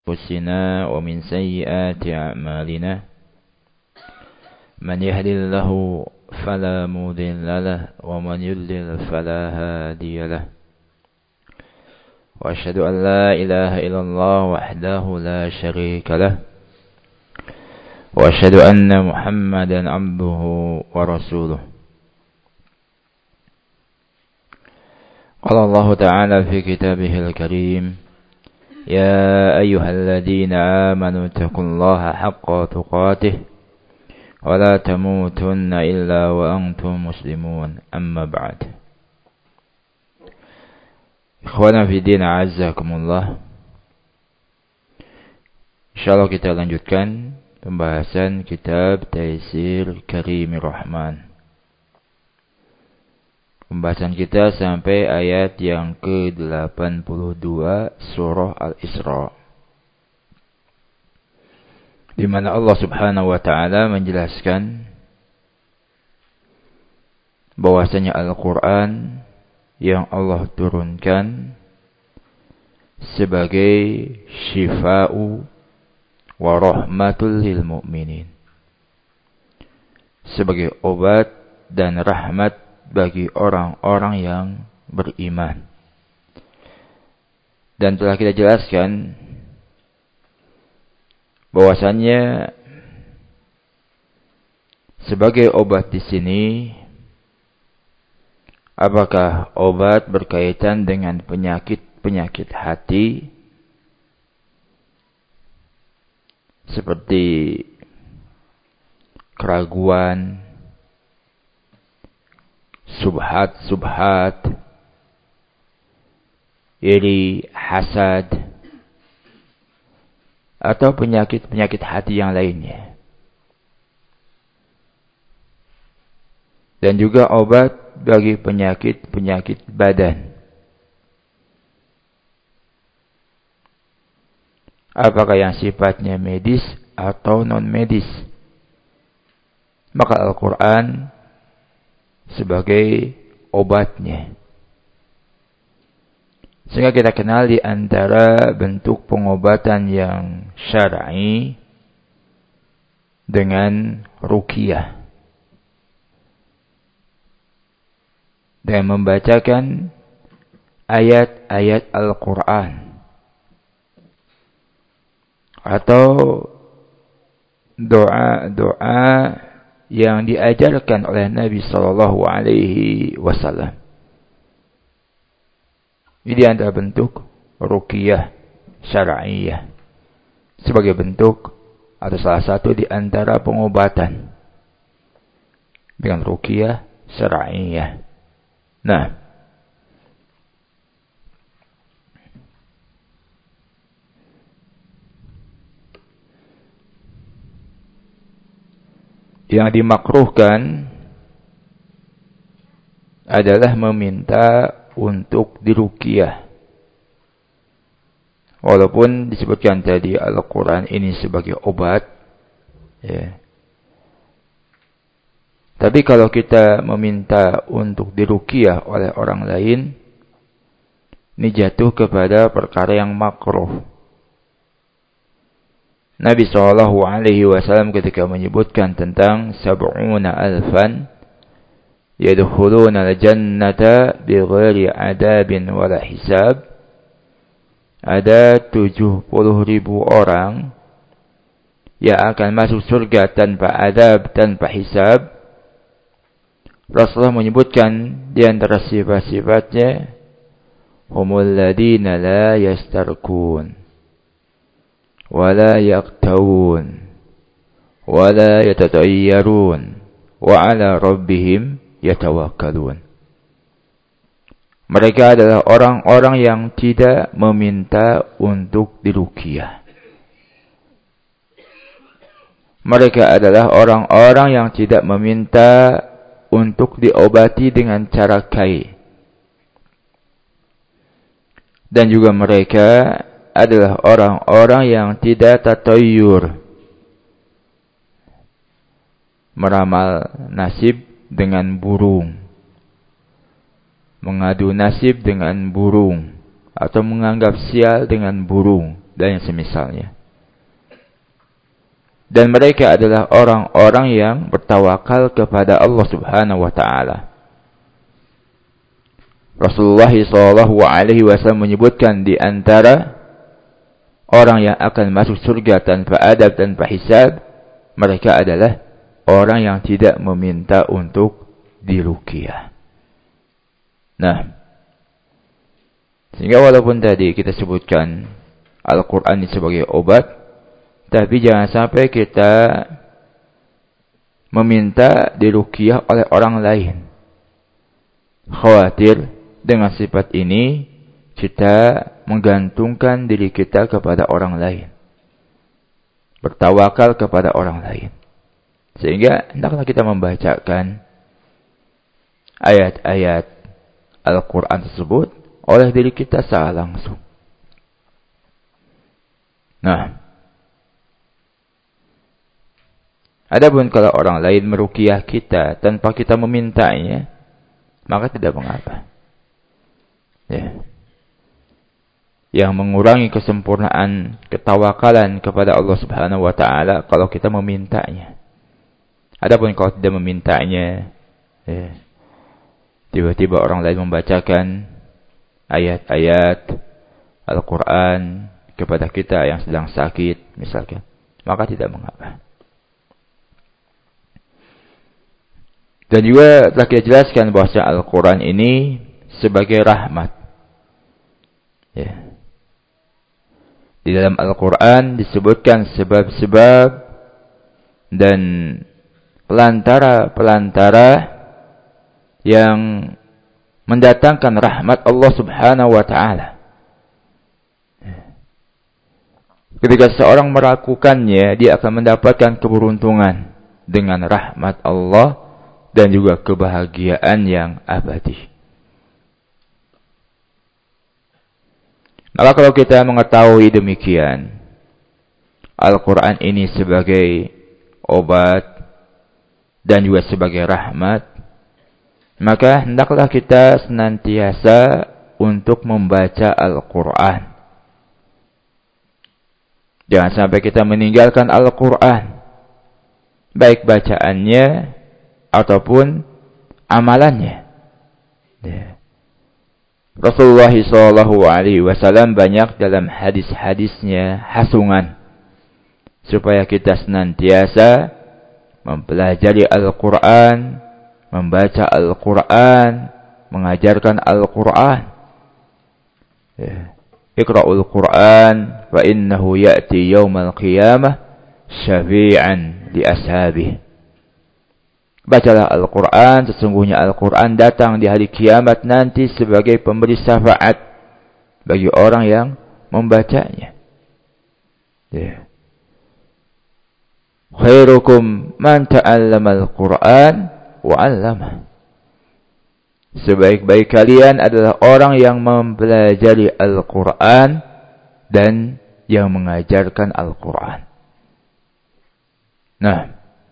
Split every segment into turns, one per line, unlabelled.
أنفسنا ومن سيئات أعمالنا من يهد الله فلا مضل له ومن يضلل فلا هادي له وأشهد أن لا إله إلا الله وحده لا شريك له وأشهد أن محمدا عبده ورسوله قال الله تعالى في كتابه الكريم يا أيها الذين آمنوا اتقوا الله حق تقاته ولا تموتن إلا وأنتم مسلمون أما بعد Ikhwana fi din a'azzakumullah. Insyaallah kita lanjutkan pembahasan kitab Taisir Karimir Rahman. Pembahasan kita sampai ayat yang ke-82 surah Al-Isra, di mana Allah Subhanahu wa taala menjelaskan bahwasanya Al-Qur'an yang Allah turunkan sebagai syifa'u wa rahmatul lil mu'minin, sebagai obat dan rahmat bagi orang-orang yang beriman. Dan telah kita jelaskan bahwasannya sebagai obat di sini, apakah obat berkaitan dengan penyakit hati seperti keraguan, subhat, iri, hasad, atau penyakit hati yang lainnya. Dan juga obat bagi penyakit badan. Apakah yang sifatnya medis atau non-medis? Maka Al-Quran sebagai obatnya. Sehingga kita kenal di antara bentuk pengobatan yang syar'i dengan ruqyah, dengan membacakan ayat-ayat Al-Quran atau doa-doa yang diajarkan oleh Nabi sallallahu alaihi wasallam. Ini adalah bentuk ruqyah syar'iyyah, sebagai bentuk atau salah satu di antara pengobatan dengan ruqyah syar'iyyah. Nah, yang dimakruhkan adalah meminta untuk diruqyah. Walaupun disebutkan tadi Al-Quran ini sebagai obat, ya. Tapi kalau kita meminta untuk diruqyah oleh orang lain, ini jatuh kepada perkara yang makruh. Nabi SAW ketika menyebutkan tentang 70,000 yadkhuluna al-jannata bighairi adabin wala hisab, ada 70.000 orang yang akan masuk surga tanpa adab, tanpa hisab. Rasulullah menyebutkan di antara sifat-sifatnya, humul ladina la yastarkun wala yaqtawun wala yatatayyarun wa ala rabbihim yatawakkalun. Mereka adalah orang-orang yang tidak meminta untuk diruqyah. Mereka adalah orang-orang yang tidak meminta untuk diobati dengan cara kai. Dan juga mereka adalah orang-orang yang tidak tatayyur, meramal nasib dengan burung, mengadu nasib dengan burung, atau menganggap sial dengan burung. dan yang semisalnya. Dan mereka adalah orang-orang yang bertawakal kepada Allah Subhanahu wa taala. Rasulullah SAW menyebutkan di antara orang yang akan masuk surga tanpa adab, tanpa hisab, mereka adalah orang yang tidak meminta untuk diruqyah. Nah, sehingga walaupun tadi kita sebutkan Al-Quran ini sebagai obat, tapi jangan sampai kita meminta diruqyah oleh orang lain. Khawatir dengan sifat ini kita menggantungkan diri kita kepada orang lain, bertawakal kepada orang lain. Sehingga hendaklah kita membacakan ayat-ayat Al-Quran tersebut oleh diri kita secara langsung. Nah, adapun kalau orang lain meruqyah kita tanpa kita memintanya, maka tidak mengapa. Ya. Yang mengurangi kesempurnaan ketawakalan kepada Allah Subhanahu wa taala kalau kita memintanya. Adapun kalau tidak memintanya, ya, tiba-tiba orang lain membacakan ayat-ayat Al-Quran kepada kita yang sedang sakit misalkan, maka tidak mengapa. Dan juga telah kita jelaskan bahwa Al-Quran ini sebagai rahmat. Ya. Di dalam Al-Quran disebutkan sebab-sebab dan pelantara-pelantara yang mendatangkan rahmat Allah Subhanahu wa taala. Ketika seorang melakukannya, dia akan mendapatkan keberuntungan dengan rahmat Allah dan juga kebahagiaan yang abadi. Maka kalau kita mengetahui demikian, Al-Quran ini sebagai obat dan juga sebagai rahmat, maka hendaklah kita senantiasa untuk membaca Al-Quran. Jangan sampai kita meninggalkan Al-Quran, baik bacaannya ataupun amalannya. Ya. Rasulullah SAW banyak dalam hadis-hadisnya hasungan supaya kita senantiasa mempelajari Al-Quran, membaca Al-Quran, mengajarkan Al-Quran. Ya. Iqra'ul Quran fa innahu ya'ti yawmal qiyamah syafi'an li ashabihi. Bacalah Al-Quran, sesungguhnya Al-Quran datang di hari kiamat nanti sebagai pemberi syafaat bagi orang yang membacanya. Ya. Khairukum man ta'allama Al-Quran wa 'allamah. Sebaik-baik kalian adalah orang yang mempelajari Al-Quran dan yang mengajarkan Al-Quran. Nah,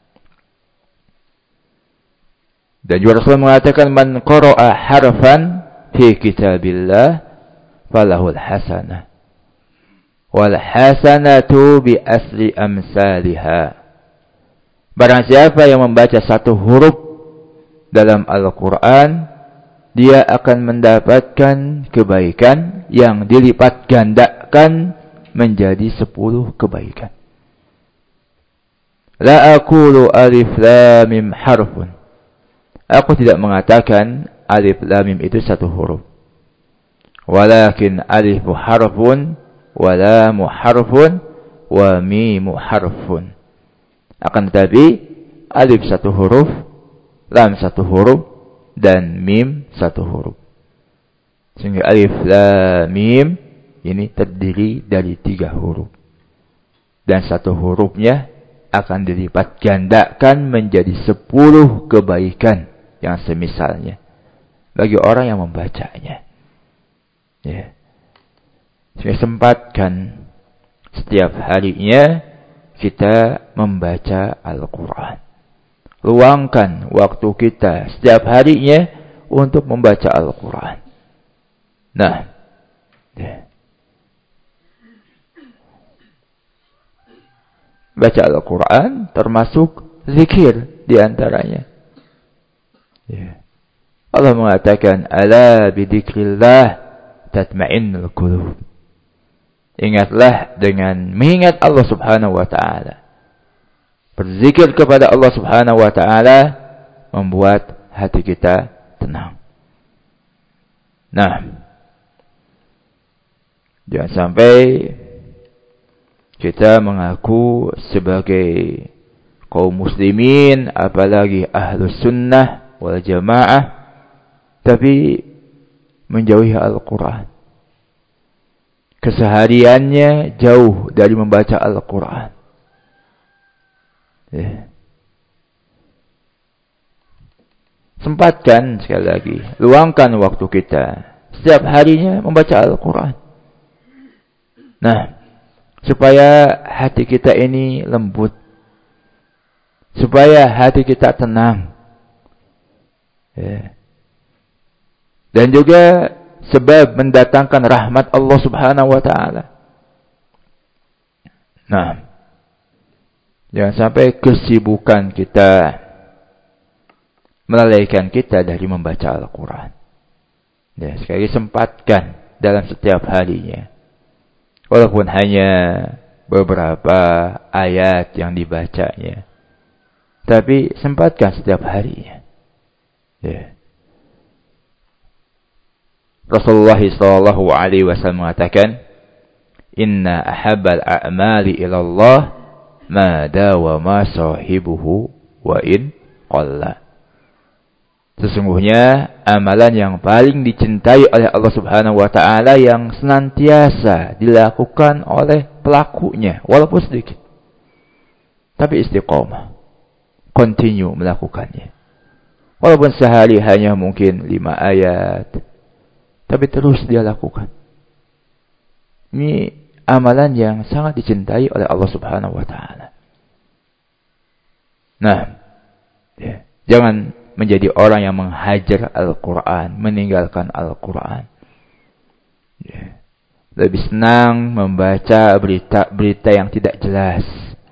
dan juga Rasul mengatakan man qara'a harfan fi kitabillah falahul hasanah wal hasanatu bi asli amsalha. Barang siapa yang membaca satu huruf dalam Al-Quran, dia akan mendapatkan kebaikan yang dilipat gandakan menjadi 10 kebaikan. La aqulu alif lam mim harfun. Aku tidak mengatakan alif lam mim itu satu huruf. Walakin alifu harfun wa lamu harfun wa mimu harfun. Akan tetapi alif satu huruf, lam satu huruf, dan mim satu huruf. Sehingga alif lam mim ini terdiri dari 3 huruf. Dan satu hurufnya akan dilipat gandakan menjadi 10 kebaikan yang semisalnya bagi orang yang membacanya. Ya. Saya sempatkan setiap harinya kita membaca Al-Quran. Luangkan waktu kita setiap harinya untuk membaca Al-Quran. Nah, ya. Baca Al-Quran termasuk zikir di antaranya. Ya. Allah mengatakan, ala bidzikrillah tatma'innul qulub. Ingatlah dengan mengingat Allah Subhanahu wa taala. Berzikir kepada Allah Subhanahu wa taala membuat hati kita tenang. Nah, jangan sampai kita mengaku sebagai kaum muslimin, apalagi ahlus sunnah wal jamaah, tapi menjauhi Al-Quran. Kesehariannya jauh dari membaca Al-Quran. Ya. Sempatkan sekali lagi, luangkan waktu kita setiap harinya membaca Al-Quran. Nah, supaya hati kita ini lembut, supaya hati kita tenang, ya. Dan juga sebab mendatangkan rahmat Allah Subhanahu wa taala. Nah, jangan sampai kesibukan kita melalaikan kita dari membaca Al-Quran. Ya, sekali sempatkan dalam setiap harinya. Walaupun hanya beberapa ayat yang dibacanya, tapi sempatkan setiap harinya. Ya. Rasulullah SAW mengatakan, inna ahabbal a'mali ilallah ma dawama sahibuhu wa in qalla. Sesungguhnya amalan yang paling dicintai oleh Allah Subhanahu wa taala yang senantiasa dilakukan oleh pelakunya walaupun sedikit, tapi istiqomah, continue melakukannya. Walaupun sehari hanya mungkin 5 ayat, tapi terus dia lakukan. Ini amalan yang sangat dicintai oleh Allah Subhanahu wa taala. Nah, ya, jangan menjadi orang yang menghajar Al-Quran, meninggalkan Al-Quran. Ya. Lebih senang membaca berita-berita yang tidak jelas.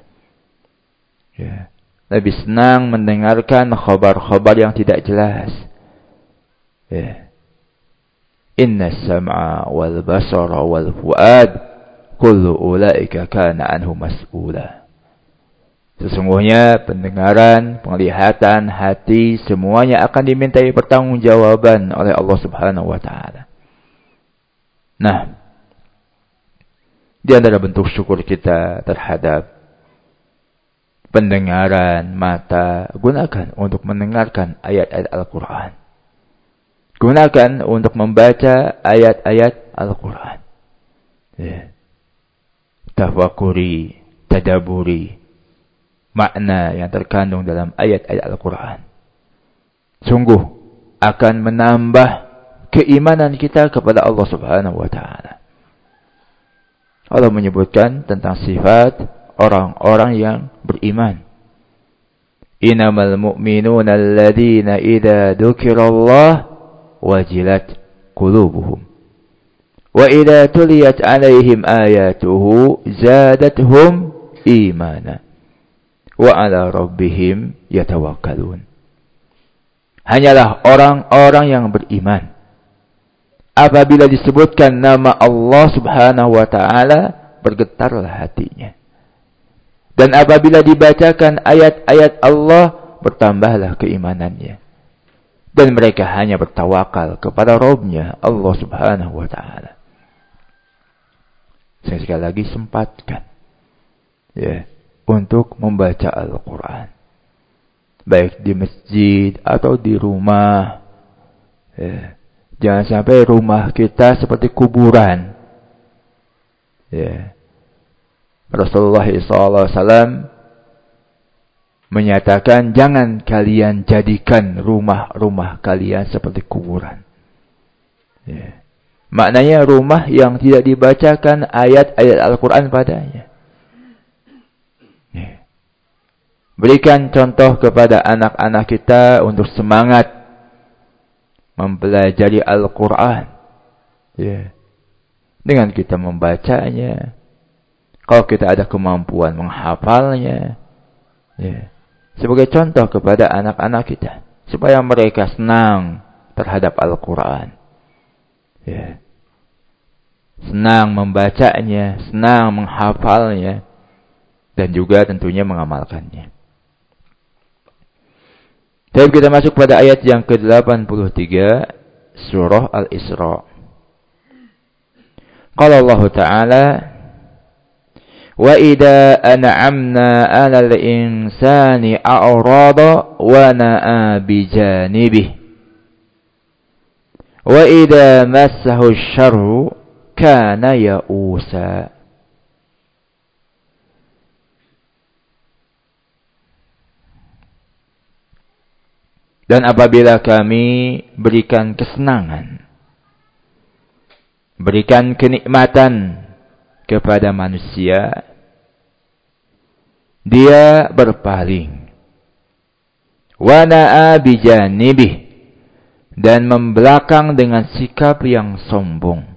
Ya. Lebih senang mendengarkan khabar-khabar yang tidak jelas. Ya. Inna sam'a wal basara wal fuad kullu ulaika kana anhu mas'ula. Sesungguhnya pendengaran, penglihatan, hati, semuanya akan dimintai pertanggungjawaban oleh Allah Subhanahu wa taala. Nah, di antara bentuk syukur kita terhadap pendengaran mata, gunakan untuk mendengarkan ayat-ayat Al-Quran. Gunakan untuk membaca ayat-ayat Al-Quran. Ya. Tafakuri, tadaburi makna yang terkandung dalam ayat-ayat Al-Quran. Sungguh akan menambah keimanan kita kepada Allah Subhanahu wa taala. Allah menyebutkan tentang sifat orang-orang yang beriman. Innamal mu'minuna alladzina idza dzukirallah wajilat qulubuhum wa idza tuliyat 'alaihim ayatuhu zadatuhum imana wa 'ala rabbihim yatawakkalun. Hanyalah orang-orang yang beriman apabila disebutkan nama Allah Subhanahu wa taala, bergetarlah hatinya. Dan apabila dibacakan ayat-ayat Allah, bertambahlah keimanannya. Dan mereka hanya bertawakal kepada Rabb-Nya, Allah Subhanahu wa taala. Saya sekali lagi sempatkan ya, untuk membaca Al-Quran. Baik di masjid atau di rumah. Ya. Jangan sampai rumah kita seperti kuburan. Ya. Rasulullah SAW menyatakan, jangan kalian jadikan rumah-rumah kalian seperti kuburan. Ya. Maknanya rumah yang tidak dibacakan ayat-ayat Al-Quran padanya. Ya. Berikan contoh kepada anak-anak kita untuk semangat mempelajari Al-Quran. Ya. Dengan kita membacanya. Kalau kita ada kemampuan menghafalnya, ya, sebagai contoh kepada anak-anak kita, supaya mereka senang terhadap Al-Quran, ya, senang membacanya, senang menghafalnya, dan juga tentunya mengamalkannya. Tapi kita masuk pada ayat yang ke-83 surah Al-Isra. Qala Allah Ta'ala, wa idza an'amna 'alal insani a'rada wa na'a bijanibihi wa idza massahu asy-syarru kana ya'usa. Dan apabila kami berikan kesenangan, berikan kenikmatan kepada manusia, dia berpaling. Wa na'a bijanibih, dan membelakang dengan sikap yang sombong.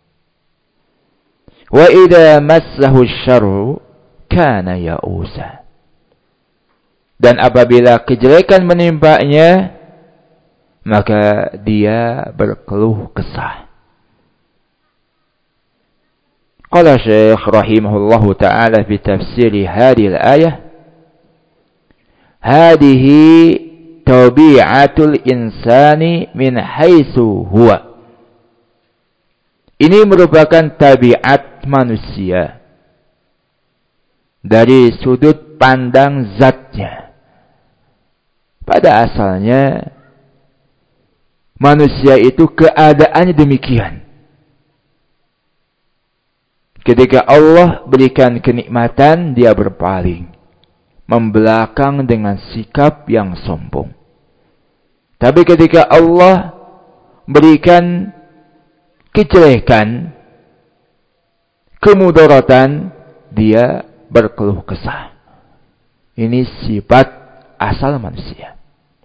Wa idza massahu asy-syarru kana ya'usa. Dan apabila kejelekan menimpanya, maka dia berkeluh kesah. Qala Syekh rahimahullahu ta'ala fi tafsir hadhihi al-ayah, hadhihi tabi'atul insani min haitsu huwa. Ini merupakan tabiat manusia dari sudut pandang zatnya. Pada asalnya manusia itu keadaannya demikian. Ketika Allah berikan kenikmatan, dia berpaling, membelakang dengan sikap yang sombong. Tapi ketika Allah berikan kejelekan, kemudaratan, dia berkeluh kesah. Ini sifat asal manusia.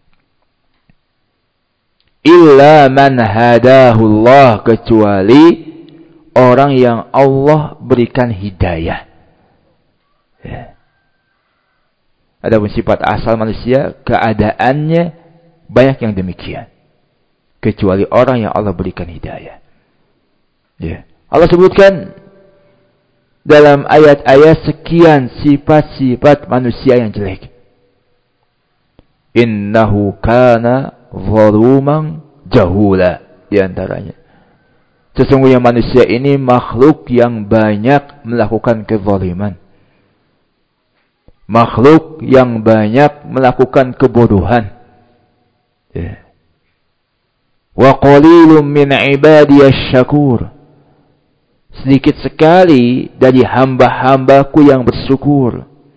Illa man hadahullah, kecuali orang yang Allah berikan hidayah. Ya. Adapun sifat asal manusia, keadaannya banyak yang demikian. Kecuali orang yang Allah berikan hidayah. Ya. Allah sebutkan dalam ayat-ayat sekian sifat-sifat manusia yang jelek. Innahu kana zaluman jahula, di antaranya. Sesungguhnya manusia ini makhluk yang banyak melakukan kezaliman. Makhluk yang banyak melakukan kebodohan. Ya. Wa qalilun min ibadiyasy syakur. Sedikit sekali dari hamba-hambaku yang bersyukur.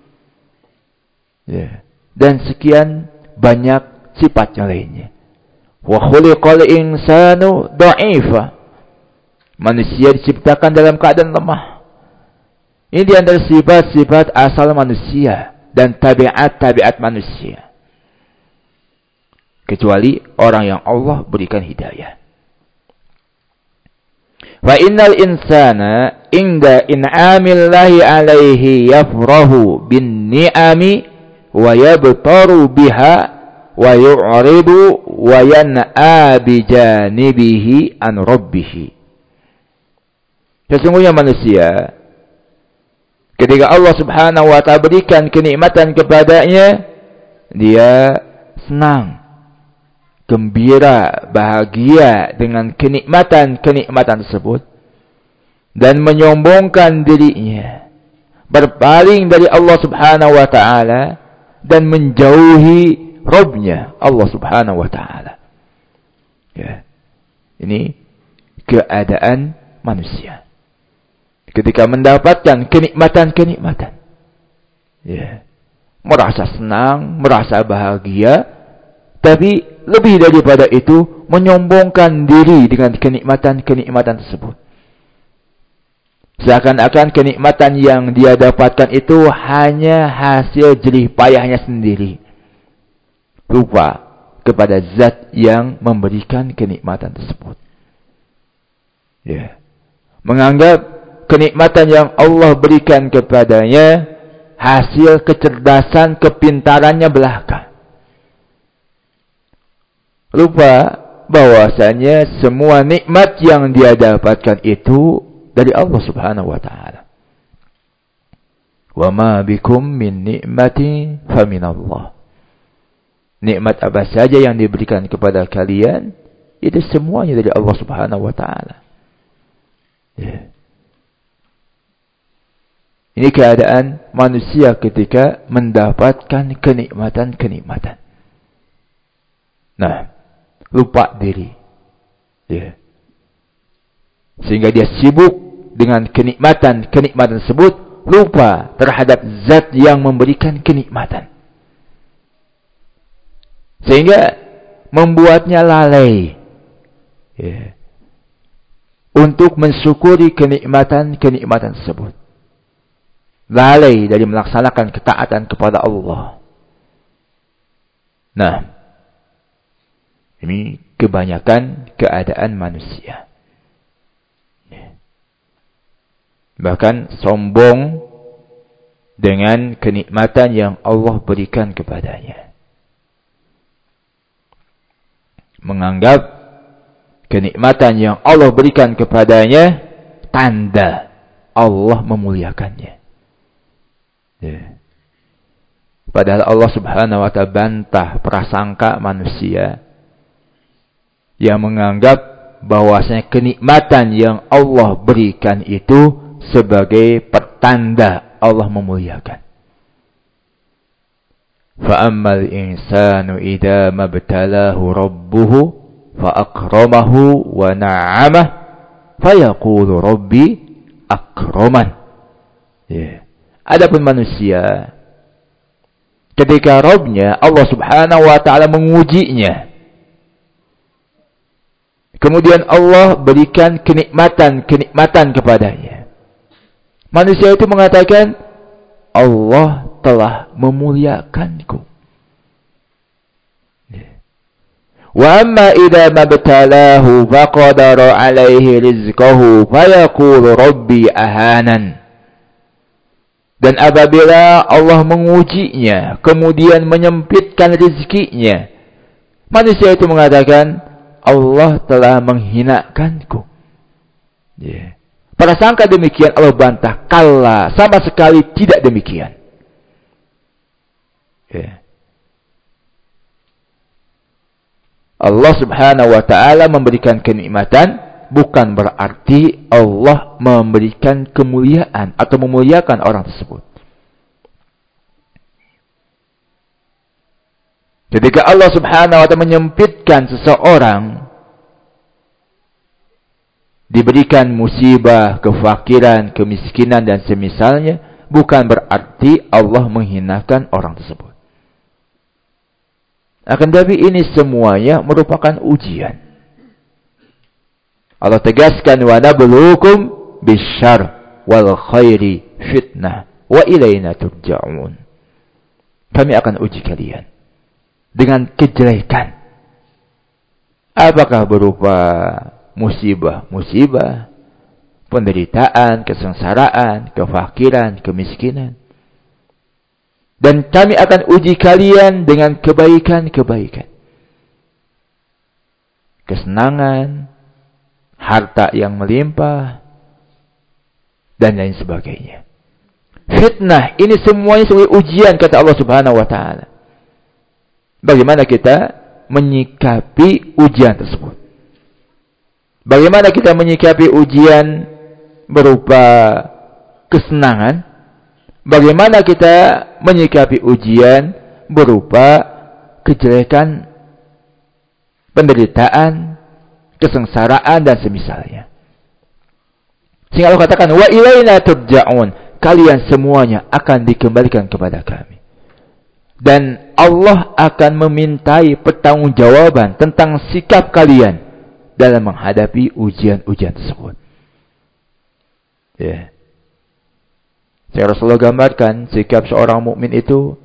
Ya. Dan sekian banyak sifatnya lainnya. Wa khuliqal insanu dha'ifa. Manusia diciptakan dalam keadaan lemah. Ini di antara sifat-sifat asal manusia dan tabiat-tabiat manusia. Kecuali orang yang Allah berikan hidayah. Wa innal insana inda in'amillahi alaihi yafrahu bin ni'ami wa yabtaru biha wa yu'ridu wa yan'a bijanibihi an rabbih. Sesungguhnya manusia, ketika Allah Subhanahu wa ta'ala berikan kenikmatan kepadanya, dia senang, gembira, bahagia dengan kenikmatan-kenikmatan tersebut, dan menyombongkan dirinya, berpaling dari Allah Subhanahu wa ta'ala, dan menjauhi Rabbnya, Allah Subhanahu wa ta'ala. Ya. Ini keadaan manusia ketika mendapatkan kenikmatan-kenikmatan, ya, merasa senang, merasa bahagia, tapi lebih daripada itu menyombongkan diri dengan kenikmatan-kenikmatan tersebut. Seakan-akan kenikmatan yang dia dapatkan itu hanya hasil jerih payahnya sendiri, lupa kepada zat yang memberikan kenikmatan tersebut. Ya. Menganggap kenikmatan yang Allah berikan kepadanya hasil kecerdasan, kepintarannya belaka. Lupa bahwasanya semua nikmat yang dia dapatkan itu dari Allah Subhanahu wa taala. Wa ma bikum min ni'matin faminallah. Nikmat apa saja yang diberikan kepada kalian itu semuanya dari Allah Subhanahu wa taala. Ya. Ini keadaan manusia ketika mendapatkan kenikmatan-kenikmatan. Nah, lupa diri. Ya. Sehingga dia sibuk dengan kenikmatan-kenikmatan tersebut, lupa terhadap zat yang memberikan kenikmatan. Sehingga membuatnya lalai. Ya. Untuk mensyukuri kenikmatan-kenikmatan tersebut. Lalai dari melaksanakan ketaatan kepada Allah. Nah, ini kebanyakan keadaan manusia. Bahkan sombong dengan kenikmatan yang Allah berikan kepadanya. Menganggap kenikmatan yang Allah berikan kepadanya tanda Allah memuliakannya. Ya. Padahal Allah Subhanahu wa ta'ala bantah prasangka manusia yang menganggap bahwasanya kenikmatan yang Allah berikan itu sebagai pertanda Allah memuliakan. Fa'ammal insanu idza mabtalahu rabbuhu fa'akramahu wa na'amah fayaqulu rabbi akraman. Ya. Adapun manusia ketika Rabbnya Allah Subhanahu wa ta'ala mengujinya, kemudian Allah berikan kenikmatan kepadanya, manusia itu mengatakan Allah telah memuliakanku. Wa amma idza mabtalahu faqadara alaihi rizqahu fayaqulu rabbi ahanan. Dan apabila Allah mengujinya, kemudian menyempitkan rezekinya, manusia itu mengatakan Allah telah menghinakanku. Yeah. Pada sangka demikian Allah bantah, kalla, sama sekali tidak demikian. Yeah. Allah Subhanahu wa ta'ala memberikan kenikmatan bukan berarti Allah memberikan kemuliaan atau memuliakan orang tersebut. Ketika Allah Subhanahu wa ta'ala menyempitkan seseorang, diberikan musibah, kefakiran, kemiskinan dan semisalnya, bukan berarti Allah menghinakan orang tersebut. Akan tetapi ini semuanya merupakan ujian. Allah tegaskan, wa nabluukum bisyarr wal khairi fitnah wa ilaina turja'un. Kami akan uji kalian dengan kejelekan. Apakah berupa musibah, penderitaan, kesengsaraan, kefakiran, kemiskinan. Dan kami akan uji kalian dengan kebaikan-kebaikan. Kesenangan, harta yang melimpah, dan lain sebagainya. Fitnah, ini semuanya sebagai ujian, kata Allah Subhanahu wa ta'ala. Bagaimana kita menyikapi ujian tersebut? Bagaimana kita menyikapi ujian berupa kesenangan? Bagaimana kita menyikapi ujian berupa kejelekan, penderitaan, kesengsaraan dan semisalnya. Sehingga Allah katakan, wa ilaina turja'un, kalian semuanya akan dikembalikan kepada kami. Dan Allah akan memintai pertanggungjawaban tentang sikap kalian dalam menghadapi ujian-ujian tersebut. Ya. Saya Rasulullah gambarkan sikap seorang mukmin itu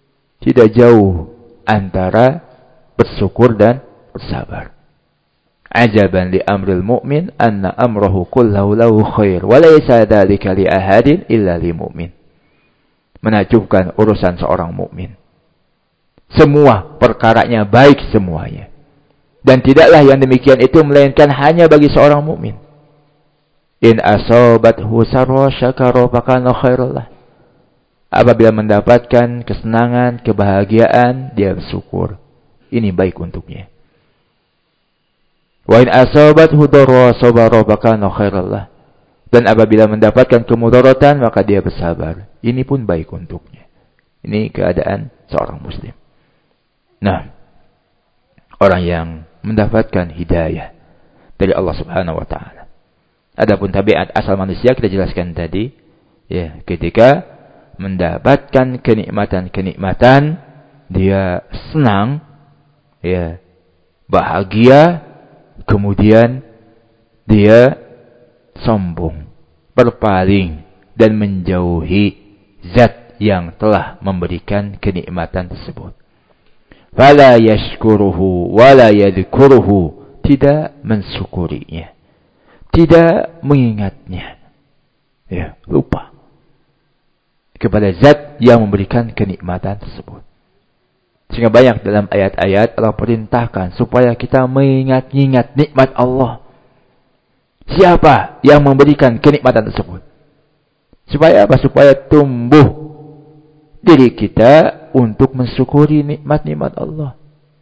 tidak jauh antara bersyukur dan bersabar. ajaban li amril mu'min anna amrahu kullahu lahu khair wa laysa dzalika li ahadin illa li mu'min. Menakjubkan urusan seorang mukmin. Semua perkaranya baik semuanya. Dan tidaklah yang demikian itu melainkan hanya bagi seorang mukmin. In asabathu sarra syakara fakana khairul lah. Apabila mendapatkan kesenangan, kebahagiaan, dia bersyukur. Ini baik untuknya. Wa in asabathu darra sabara fakana khairul lah. Dan apabila mendapatkan kemudaratan, maka dia bersabar. Ini pun baik untuknya. Ini keadaan seorang muslim. Nah, orang yang mendapatkan hidayah dari Allah Subhanahu wa taala. Adapun tabiat asal manusia kita jelaskan tadi, ya, ketika mendapatkan kenikmatan-kenikmatan, dia senang, ya, bahagia, kemudian dia sombong, berpaling dan menjauhi zat yang telah memberikan kenikmatan tersebut. Fala yashkuruhu wala yadhkuruhu, tidak mensyukurinya, tidak mengingatnya, ya, lupa kepada zat yang memberikan kenikmatan tersebut. Sehingga banyak dalam ayat-ayat Allah perintahkan supaya kita mengingat-ingat nikmat Allah. Siapa yang memberikan kenikmatan tersebut? Supaya apa? Supaya tumbuh diri kita untuk mensyukuri nikmat-nikmat Allah.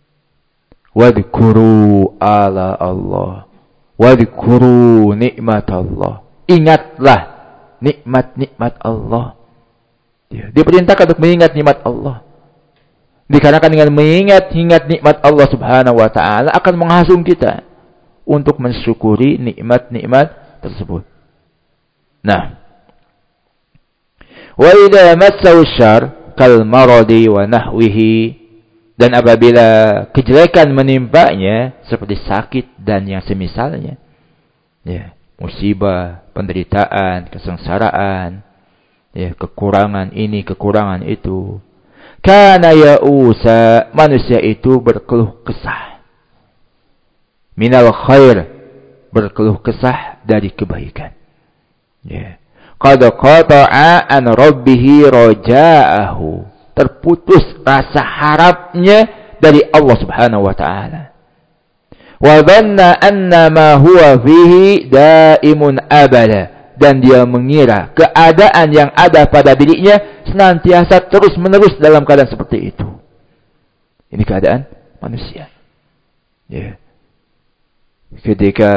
Wadhkuru ala Allah. Wadhkuru nikmat Allah. Ingatlah nikmat-nikmat Allah. Diperintahkan untuk mengingat nikmat Allah. Dikarenakan dengan mengingat nikmat Allah Subhanahu wa taala akan menghasung kita untuk mensyukuri nikmat-nikmat tersebut. Nah, wa idza massahu syarr kal maradi wa nahwihi, dan apabila kejelekan menimpanya seperti sakit dan yang semisalnya, ya, musibah, penderitaan, kesengsaraan, ya, kekurangan ini, kekurangan itu, kana ya'usa, manusia itu berkeluh kesah. Minal khair, berkeluh kesah dari kebaikan. Ya. Qad qata'a an rabbih raja'ahu, terputus rasa harapnya dari Allah Subhanahu wa taala. Wa dhanna anna ma huwa fihi daimun abada, dan dia mengira keadaan yang ada pada dirinya senantiasa terus-menerus dalam keadaan seperti itu. Ini keadaan manusia. Ya. Ketika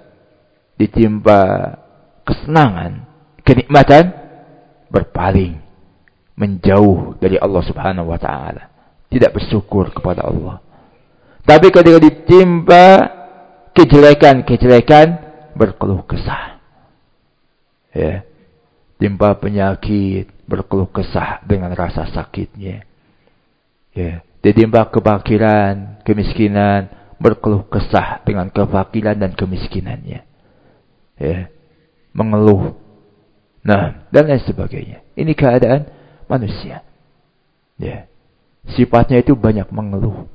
ditimpa kesenangan, kenikmatan, berpaling, menjauh dari Allah Subhanahu wa taala, tidak bersyukur kepada Allah. Tapi ketika ditimpa kejelekan-kejelekan, berkeluh kesah. Ya. Timpa penyakit, berkeluh kesah dengan rasa sakitnya. Ya. Ditimpa kefakiran, kemiskinan, berkeluh kesah dengan kefakiran dan kemiskinannya. Ya. Mengeluh. Nah, dan lain sebagainya. Ini keadaan manusia. Ya. Sifatnya itu banyak mengeluh.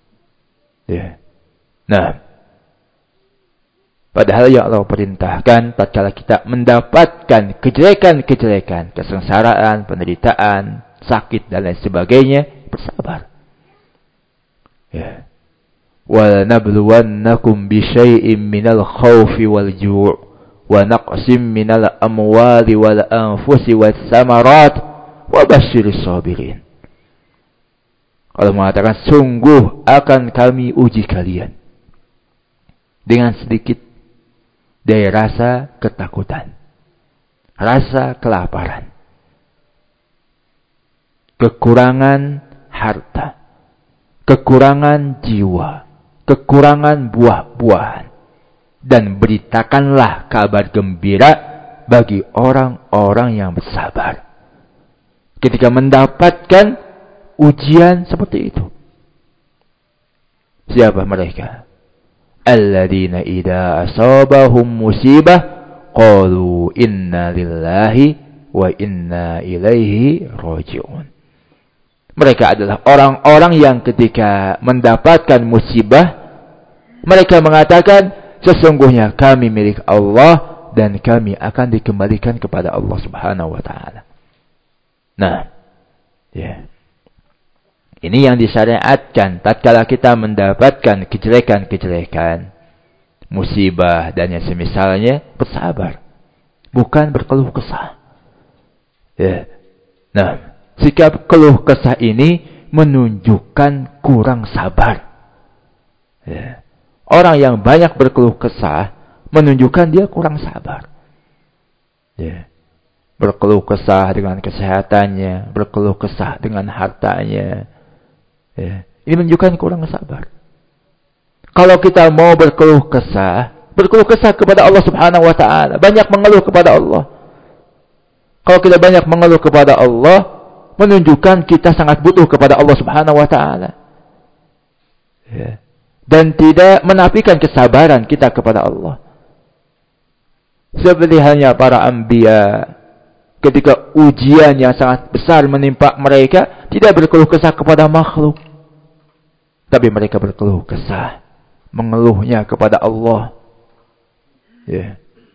Ya. Nah, padahal yang Allah perintahkan tatkala kita mendapatkan kejelekan-kejelekan, kesengsaraan, penderitaan, sakit dan lain sebagainya, bersabar. Ya. Wa nabluwannakum bi syai'in minal khaufi wal ju' wa naqsim minal amwali wal anfusi was samarat wa basyiris sabirin. Allah mengatakan, sungguh akan kami uji kalian dengan sedikit dari rasa ketakutan, rasa kelaparan, kekurangan harta, kekurangan jiwa, kekurangan buah-buahan, dan beritakanlah kabar gembira bagi orang-orang yang bersabar ketika mendapatkan ujian seperti itu. Siapa mereka? Alladzina idza asabahum musibah qalu inna lillahi wa inna ilaihi raji'un. Mereka adalah orang-orang yang ketika mendapatkan musibah, Mereka mengatakan, sesungguhnya kami milik Allah dan kami akan dikembalikan kepada Allah Subhanahu wa taala. Nah, ya. Ini yang disyariatkan tatkala kita mendapatkan kejelekan-kejelekan, musibah dan yang semisalnya, bersabar, bukan berkeluh kesah. Ya. Nah, sikap keluh kesah ini menunjukkan kurang sabar. Ya. Orang yang banyak berkeluh kesah menunjukkan dia kurang sabar. Ya. Berkeluh kesah dengan kesehatannya, berkeluh kesah dengan hartanya. Ya. Ini menunjukkan kurang sabar. Kalau kita mau berkeluh kesah kepada Allah Subhanahu wa taala, banyak mengeluh kepada Allah. Kalau kita banyak mengeluh kepada Allah, menunjukkan kita sangat butuh kepada Allah Subhanahu wa taala. Ya. Dan tidak menafikan kesabaran kita kepada Allah. Seperti halnya para anbiya, ketika ujian yang sangat besar menimpa mereka, tidak berkeluh kesah kepada makhluk, tapi mereka berkeluh kesah, mengeluhnya kepada Allah. Ya.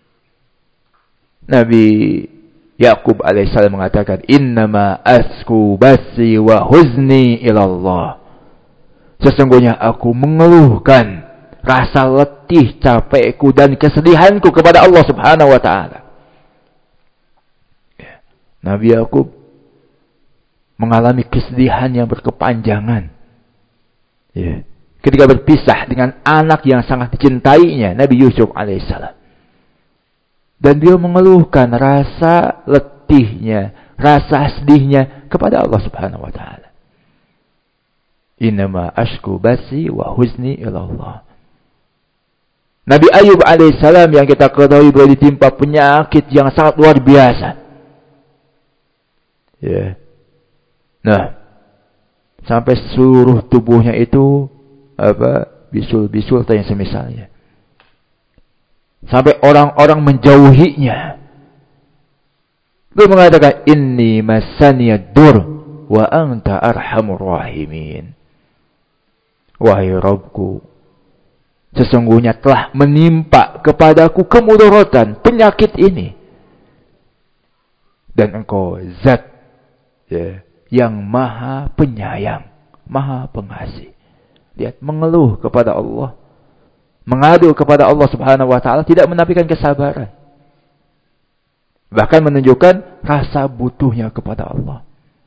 Nabi Yakub alaihissalam mengatakan, innama asku basi wa huzni ilallah. Sesungguhnya aku mengeluhkan rasa letih, capekku dan kesedihanku kepada Allah Subhanahu wa taala. Ya. Nabi Yakub mengalami kesedihan yang berkepanjangan. Ya. Ketika berpisah dengan anak yang sangat dicintainya, Nabi Yusuf alaihissalam. Dan dia mengeluhkan rasa letihnya, rasa sedihnya kepada Allah Subhanahu wa taala. Innama ashku basi wa huzni ilallah. Nabi Ayub alaihissalam yang kita ketahui beliau ditimpa penyakit yang sangat luar biasa. Ya. Nah, sampai seluruh tubuhnya itu bisul-bisul atau yang semisalnya. Sampai orang-orang menjauhinya. Beliau mengatakan, inni masaniyad dur wa anta arhamur rahimin. Wahai Rabbku, sesungguhnya telah menimpa kepadaku kemudaratan, penyakit ini. Dan engkau zat yang maha penyayang, maha pengasih. Lihat, mengeluh kepada Allah, mengadu kepada Allah Subhanahu wa taala, tidak menafikan kesabaran. Bahkan menunjukkan rasa butuhnya kepada Allah.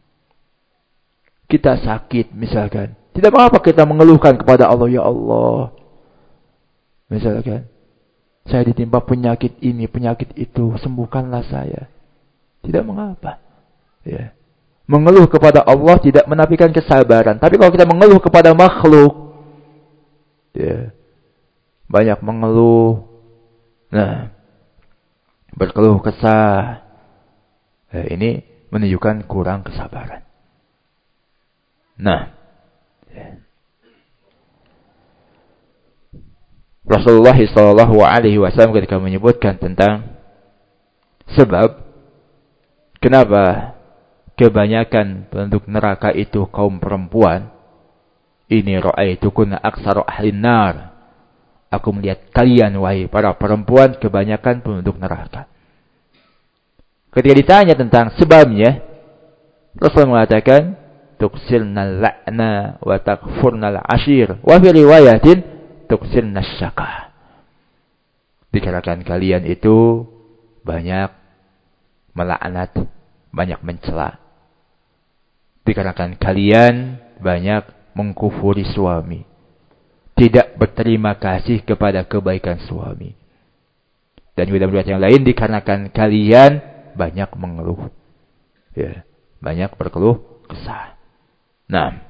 Kita sakit misalkan, tidak apa-apa kita mengeluhkan kepada Allah, ya Allah. Misalkan, saya ditimpa penyakit ini, penyakit itu, sembuhkanlah saya. Tidak mengapa. Ya. Mengeluh kepada Allah tidak menafikan kesabaran. Tapi kalau kita mengeluh kepada makhluk, ya, banyak mengeluh, nah, berkeluh kesah, ya, ini menunjukkan kurang kesabaran. Nah, ya. Rasulullah SAW ketika menyebutkan tentang sebab kenapa kebanyakan penduduk neraka itu kaum perempuan, ini ra'aitukuna aktsara ahlin nar. Aku melihat kalian, wahai para perempuan, kebanyakan penduduk neraka. Ketika ditanya tentang sebabnya, Rasul mengatakan, tuksilnal la'na wa takfurnal ashir wa fi riwayatin tuksilnas syaqah. Dikarenakan kalian itu banyak melaknat, banyak mencela. Dikarenakan kalian banyak mengkufuri suami, tidak berterima kasih kepada kebaikan suami. Dan dalam riwayat yang lain, dikarenakan kalian banyak mengeluh, ya, banyak berkeluh kesah. Nah,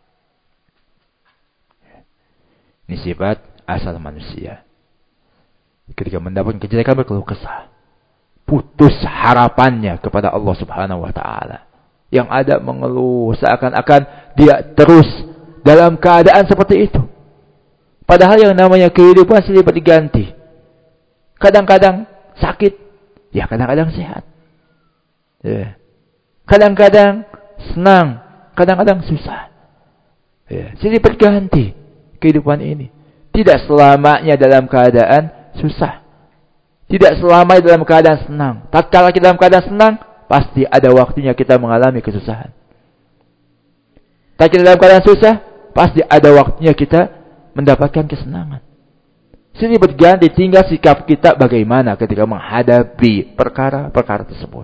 ini sifat asal manusia. Ketika mendapatkan kejelekan berkeluh kesah, putus harapannya kepada Allah Subhanahu wa taala. Yang ada mengeluh seakan-akan dia terus dalam keadaan seperti itu. Padahal yang namanya kehidupan silih berganti. Kadang-kadang sakit, ya kadang-kadang sehat. Ya. Kadang-kadang senang, kadang-kadang susah. Ya, silih berganti kehidupan ini. Tidak selamanya dalam keadaan susah. Tidak selamanya dalam keadaan senang. Tatkala kita dalam keadaan senang, pasti ada waktunya kita mengalami kesusahan. Tatkala dalam keadaan susah, pasti ada waktunya kita mendapatkan kesenangan. Sini berganti, tinggal sikap kita bagaimana ketika menghadapi perkara-perkara tersebut.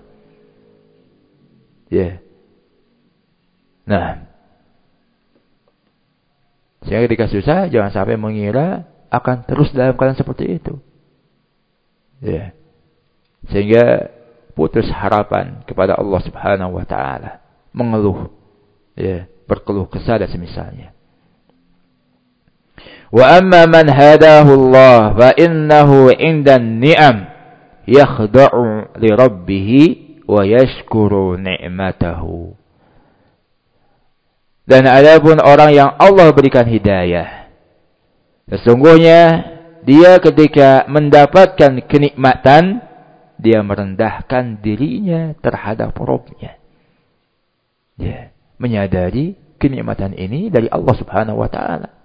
Nah, sehingga ketika susah, jangan sampai mengira akan terus dalam keadaan seperti itu. Sehingga putus harapan kepada Allah Subhanahu wa taala, mengeluh, berkeluh kesah dan semisalnya. Wa amma man hadahu Allah fa innahu 'indan ni'am yakhda'u li rabbih wa yashkuru ni'matahu. Dan adapun orang yang Allah berikan hidayah, sesungguhnya dia ketika mendapatkan kenikmatan, dia merendahkan dirinya terhadap Rabb-nya. Menyadari kenikmatan ini dari Allah Subhanahu wa taala.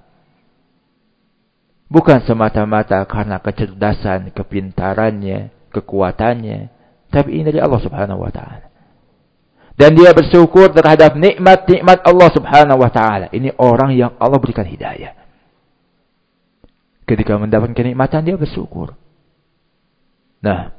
Bukan semata-mata karena kecerdasan, kepintarannya, kekuatannya, tapi ini dari Allah Subhanahu wa taala. Dan dia bersyukur terhadap nikmat-nikmat Allah Subhanahu wa taala. Ini orang yang Allah berikan hidayah. Ketika mendapatkan kenikmatan, dia bersyukur. Nah,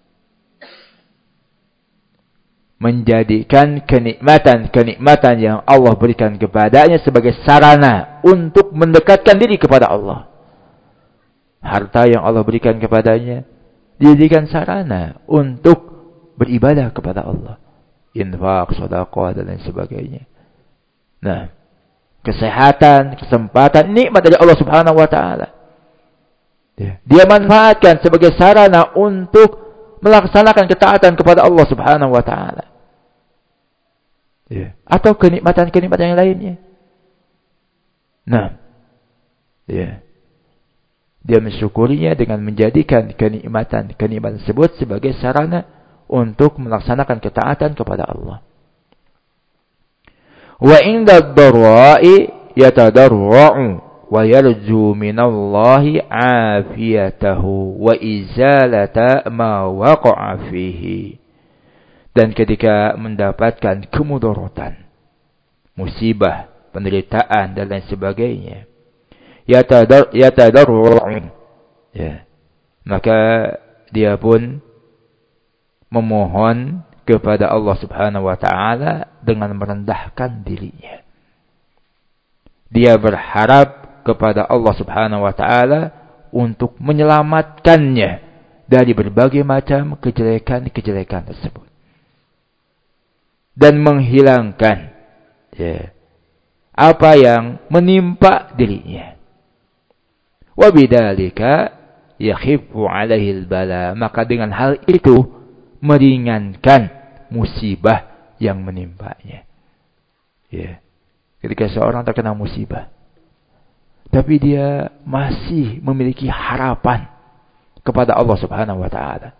menjadikan kenikmatan yang Allah berikan kepadanya sebagai sarana untuk mendekatkan diri kepada Allah. Harta yang Allah berikan kepadanya dijadikan sarana untuk beribadah kepada Allah. Infak, sedekah dan lain sebagainya. Nah, kesehatan, kesempatan, nikmat dari Allah Subhanahu wa taala. Dia manfaatkan sebagai sarana untuk melaksanakan ketaatan kepada Allah Subhanahu wa taala. Atau kenikmatan-kenikmatan yang lainnya. Nah, dia mensyukurinya dengan menjadikan kenikmatan tersebut sebagai sarana untuk melaksanakan ketaatan kepada Allah. Wa inda ad-dharra'i yatadarra'u wa yarju minallahi 'afiyatahu wa izalata ma waqa'a fihi. Dan ketika mendapatkan kemudaratan, musibah, penderitaan dan lain sebagainya, yatadarra'u, maka dia pun memohon kepada Allah Subhanahu wa taala dengan merendahkan dirinya. Dia berharap kepada Allah Subhanahu wa taala untuk menyelamatkannya dari berbagai macam kejelekan-kejelekan tersebut. Dan menghilangkan apa yang menimpa dirinya. Wa bidzalika yakhifu 'alaihi al-bala, maka dengan hal itu meringankan musibah yang menimpanya. Ketika seorang terkena musibah, tapi dia masih memiliki harapan kepada Allah Subhanahu wa taala,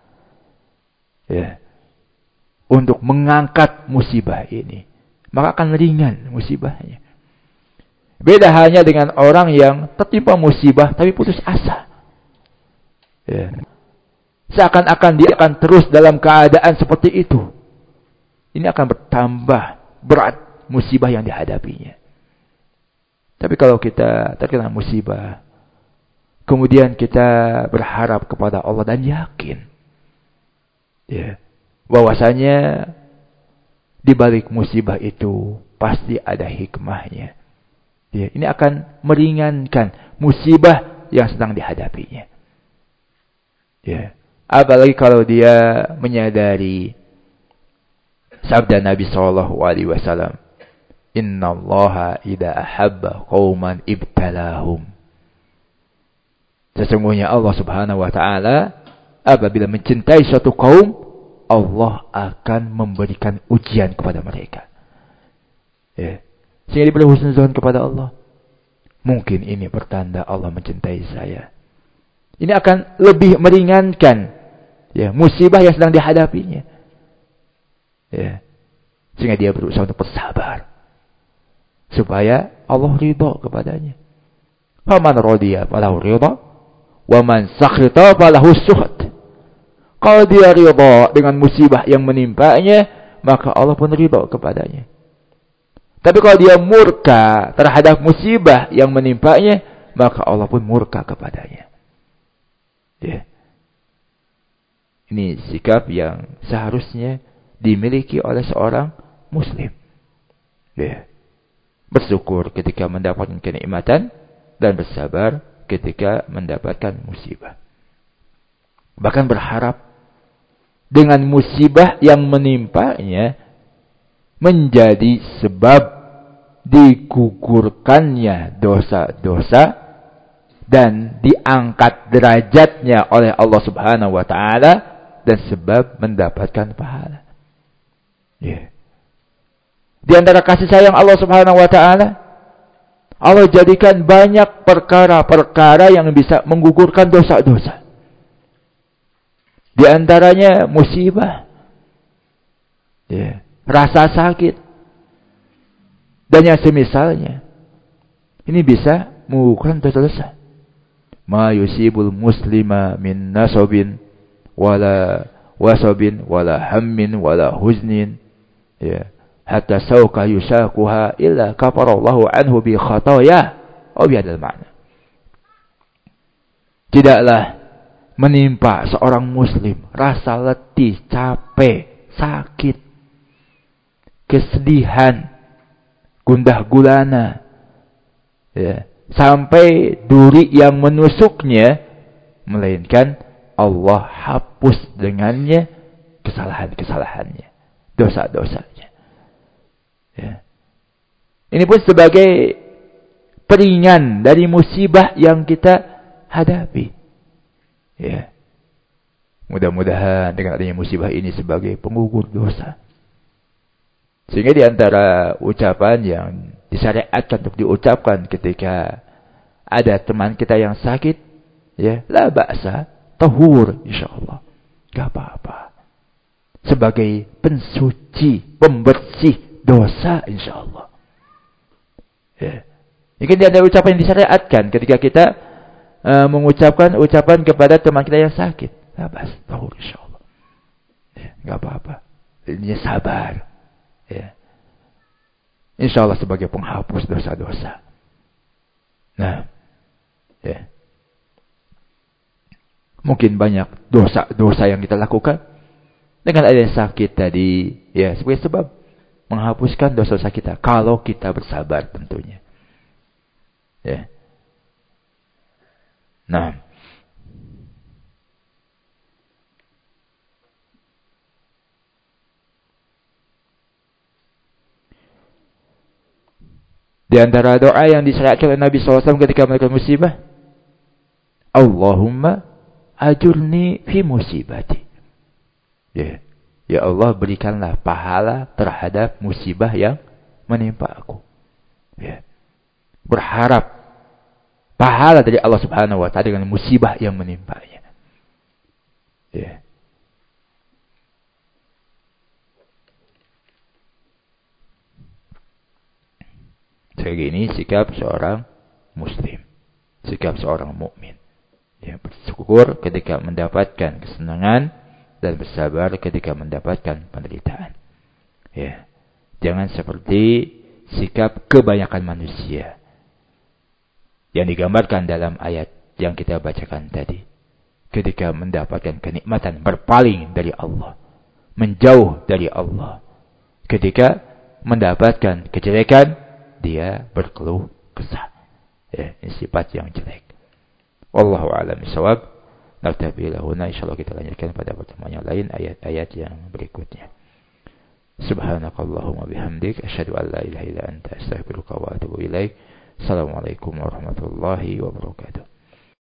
untuk mengangkat musibah ini, maka akan ringan musibahnya. Beda halnya dengan orang yang tertimpa musibah tapi putus asa. Seakan-akan dia akan terus dalam keadaan seperti itu. Ini akan bertambah berat musibah yang dihadapinya. Tapi kalau kita terkena musibah, kemudian kita berharap kepada Allah dan yakin, bahwasanya di balik musibah itu pasti ada hikmahnya. Ini akan meringankan musibah yang sedang dihadapinya. Apalagi kalau dia menyadari sabda Nabi SAW, Inna Allaha idha ahabba qawman ibtalahum. Sesungguhnya Allah Subhanahu wa taala apabila mencintai suatu kaum, Allah akan memberikan ujian kepada mereka. Sehingga dia berhusnuzon kepada Allah. Mungkin ini pertanda Allah mencintai saya. Ini akan lebih meringankan musibah yang sedang dihadapinya. Sehingga dia berusaha untuk bersabar supaya Allah ridha kepadanya. Faman radiya falahu ridha, wa man sakhita falahu sukhط. Kalau dia ridha dengan musibah yang menimpanya, maka Allah pun ridha kepadanya. Tapi kalau dia murka terhadap musibah yang menimpanya, maka Allah pun murka kepadanya. Ya. Ini sikap yang seharusnya dimiliki oleh seorang muslim. Ya. Bersyukur ketika mendapatkan kenikmatan dan bersabar ketika mendapatkan musibah. Bahkan berharap dengan musibah yang menimpanya menjadi sebab digugurkannya dosa-dosa dan diangkat derajatnya oleh Allah Subhanahu wa taala dan sebab mendapatkan pahala. Yeah. Di antara kasih sayang Allah Subhanahu wa taala, Allah jadikan banyak perkara-perkara yang bisa menggugurkan dosa-dosa. Di antaranya musibah, yeah, rasa sakit, dan yang semisalnya. Ini bisa menggugurkan dosa-dosa. Ma yusibul muslima min nasabin wala wasabin wala hammin wala huznin, ya, hatta sauka yusaquha illa kafarallahu anhu bi khataya. Oh, bihadzal ma'na. Tidaklah menimpa seorang muslim rasa letih, capek, sakit, kesedihan, gundah gulana, ya, sampai duri yang menusuknya, melainkan Allah hapus dengannya kesalahan-kesalahannya, dosa-dosanya. Ya. Ini pun sebagai peringan dari musibah yang kita hadapi. Ya. Mudah-mudahan dengan adanya musibah ini sebagai penggugur dosa. Sehingga di antara ucapan yang disyariatkan untuk diucapkan ketika ada teman kita yang sakit, ya, la ba'sa, tahur insyaallah. Enggak apa-apa. Sebagai pensuci, pembersih dosa insyaallah. Ya. Ini di antara ucapan yang disyariatkan ketika kita mengucapkan ucapan kepada teman kita yang sakit. La ba'sa, tahur insyaallah. Ya, enggak apa-apa. Ini sabar. Ya. Insya Allah sebagai penghapus dosa-dosa. Nah, ya. Mungkin banyak dosa-dosa yang kita lakukan dengan adanya sakit tadi, ya, sebagai sebab menghapuskan dosa-dosa kita kalau kita bersabar tentunya. Ya. Nah, di antara doa yang disyariatkan oleh Nabi SAW ketika melakukan musibah, Allahumma ajurni fi musibati. Ya, ya Allah, berikanlah pahala terhadap musibah yang menimpa aku. Ya. Berharap pahala dari Allah Subhanahu wa taala dengan musibah yang menimpanya. Ya. Sebagai ini sikap seorang muslim, sikap seorang mukmin. Ya, bersyukur ketika mendapatkan kesenangan dan bersabar ketika mendapatkan penderitaan. Ya, jangan seperti sikap kebanyakan manusia yang digambarkan dalam ayat yang kita bacakan tadi. Ketika mendapatkan kenikmatan berpaling dari Allah, menjauh dari Allah. Ketika mendapatkan kejelekan, dia berkeluh kesah. Ya, ini sifat yang jelek. Wallahu a'lam bishawab. Naktafi lahuna, insyaallah kita lanjutkan pada pertemuan yang lain ayat-ayat yang berikutnya. Subhanakallahumma bihamdik asyhadu an la ilaha illa anta astaghfiruka wa atubu ilaik. Assalamualaikum warahmatullahi wabarakatuh.